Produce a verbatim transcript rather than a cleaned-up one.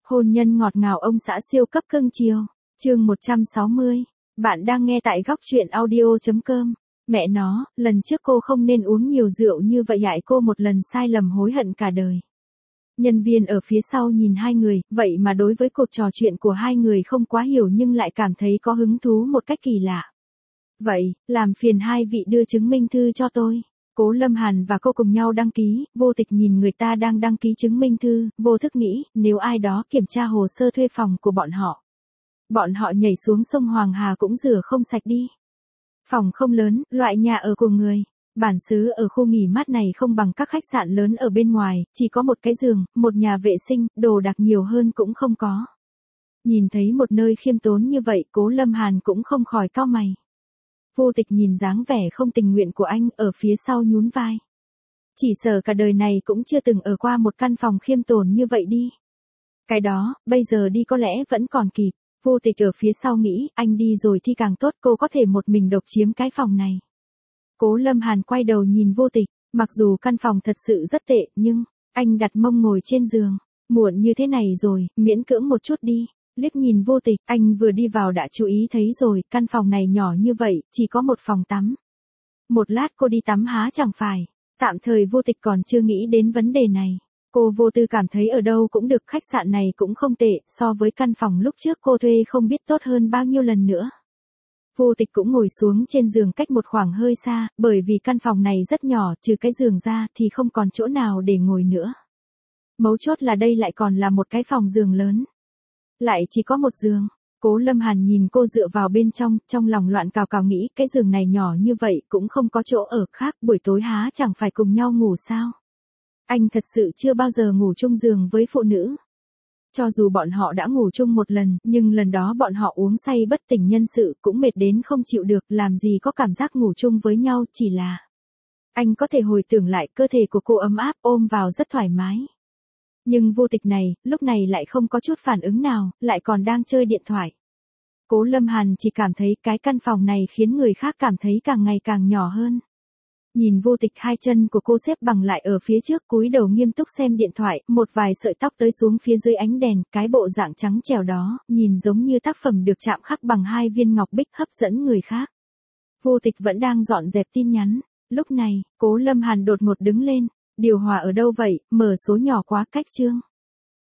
Hôn nhân ngọt ngào ông xã siêu cấp cưng chiều. Chương một trăm sáu mươi. Bạn đang nghe tại góc truyện audio chấm com. Mẹ nó, lần trước cô không nên uống nhiều rượu như vậy, hại cô một lần sai lầm hối hận cả đời. Nhân viên ở phía sau nhìn hai người, vậy mà đối với cuộc trò chuyện của hai người không quá hiểu nhưng lại cảm thấy có hứng thú một cách kỳ lạ. Vậy, làm phiền hai vị đưa chứng minh thư cho tôi. Cố Lâm Hàn và cô cùng nhau đăng ký, vô tịch nhìn người ta đang đăng ký chứng minh thư, vô thức nghĩ, nếu ai đó kiểm tra hồ sơ thuê phòng của bọn họ. Bọn họ nhảy xuống sông Hoàng Hà cũng rửa không sạch đi. Phòng không lớn, loại nhà ở của người. Bản xứ ở khu nghỉ mát này không bằng các khách sạn lớn ở bên ngoài, chỉ có một cái giường, một nhà vệ sinh, đồ đạc nhiều hơn cũng không có. Nhìn thấy một nơi khiêm tốn như vậy, Cố Lâm Hàn cũng không khỏi cau mày. Vô tịch nhìn dáng vẻ không tình nguyện của anh ở phía sau nhún vai. Chỉ sợ cả đời này cũng chưa từng ở qua một căn phòng khiêm tốn như vậy đi. Cái đó, bây giờ đi có lẽ vẫn còn kịp. Vô tịch ở phía sau nghĩ, anh đi rồi thì càng tốt, cô có thể một mình độc chiếm cái phòng này. Cố Lâm Hàn quay đầu nhìn vô tịch, mặc dù căn phòng thật sự rất tệ, nhưng, anh đặt mông ngồi trên giường. Muộn như thế này rồi, miễn cưỡng một chút đi. Liếc nhìn vô tịch, anh vừa đi vào đã chú ý thấy rồi, căn phòng này nhỏ như vậy, chỉ có một phòng tắm. Một lát cô đi tắm há chẳng phải. Tạm thời vô tịch còn chưa nghĩ đến vấn đề này. Cô vô tư cảm thấy ở đâu cũng được, khách sạn này cũng không tệ, so với căn phòng lúc trước cô thuê không biết tốt hơn bao nhiêu lần nữa. Vô tịch cũng ngồi xuống trên giường cách một khoảng hơi xa, bởi vì căn phòng này rất nhỏ, trừ cái giường ra thì không còn chỗ nào để ngồi nữa. Mấu chốt là đây lại còn là một cái phòng giường lớn. Lại chỉ có một giường. Cố Lâm Hàn nhìn cô dựa vào bên trong, trong lòng loạn cào cào nghĩ, cái giường này nhỏ như vậy cũng không có chỗ ở khác, buổi tối há chẳng phải cùng nhau ngủ sao? Anh thật sự chưa bao giờ ngủ chung giường với phụ nữ. Cho dù bọn họ đã ngủ chung một lần, nhưng lần đó bọn họ uống say bất tỉnh nhân sự, cũng mệt đến không chịu được, làm gì có cảm giác ngủ chung với nhau, chỉ là anh có thể hồi tưởng lại cơ thể của cô ấm áp, ôm vào rất thoải mái. Nhưng vô tịch này, lúc này lại không có chút phản ứng nào, lại còn đang chơi điện thoại. Cố Lâm Hàn chỉ cảm thấy cái căn phòng này khiến người khác cảm thấy càng ngày càng nhỏ hơn. Nhìn vô tịch, hai chân của cô xếp bằng lại ở phía trước, cúi đầu nghiêm túc xem điện thoại, một vài sợi tóc tới xuống phía dưới ánh đèn, cái bộ dạng trắng trẻo đó, nhìn giống như tác phẩm được chạm khắc bằng hai viên ngọc bích, hấp dẫn người khác. Vô tịch vẫn đang dọn dẹp tin nhắn. Lúc này, Cố Lâm Hàn đột ngột đứng lên. Điều hòa ở đâu vậy, mở số nhỏ quá, cách chương.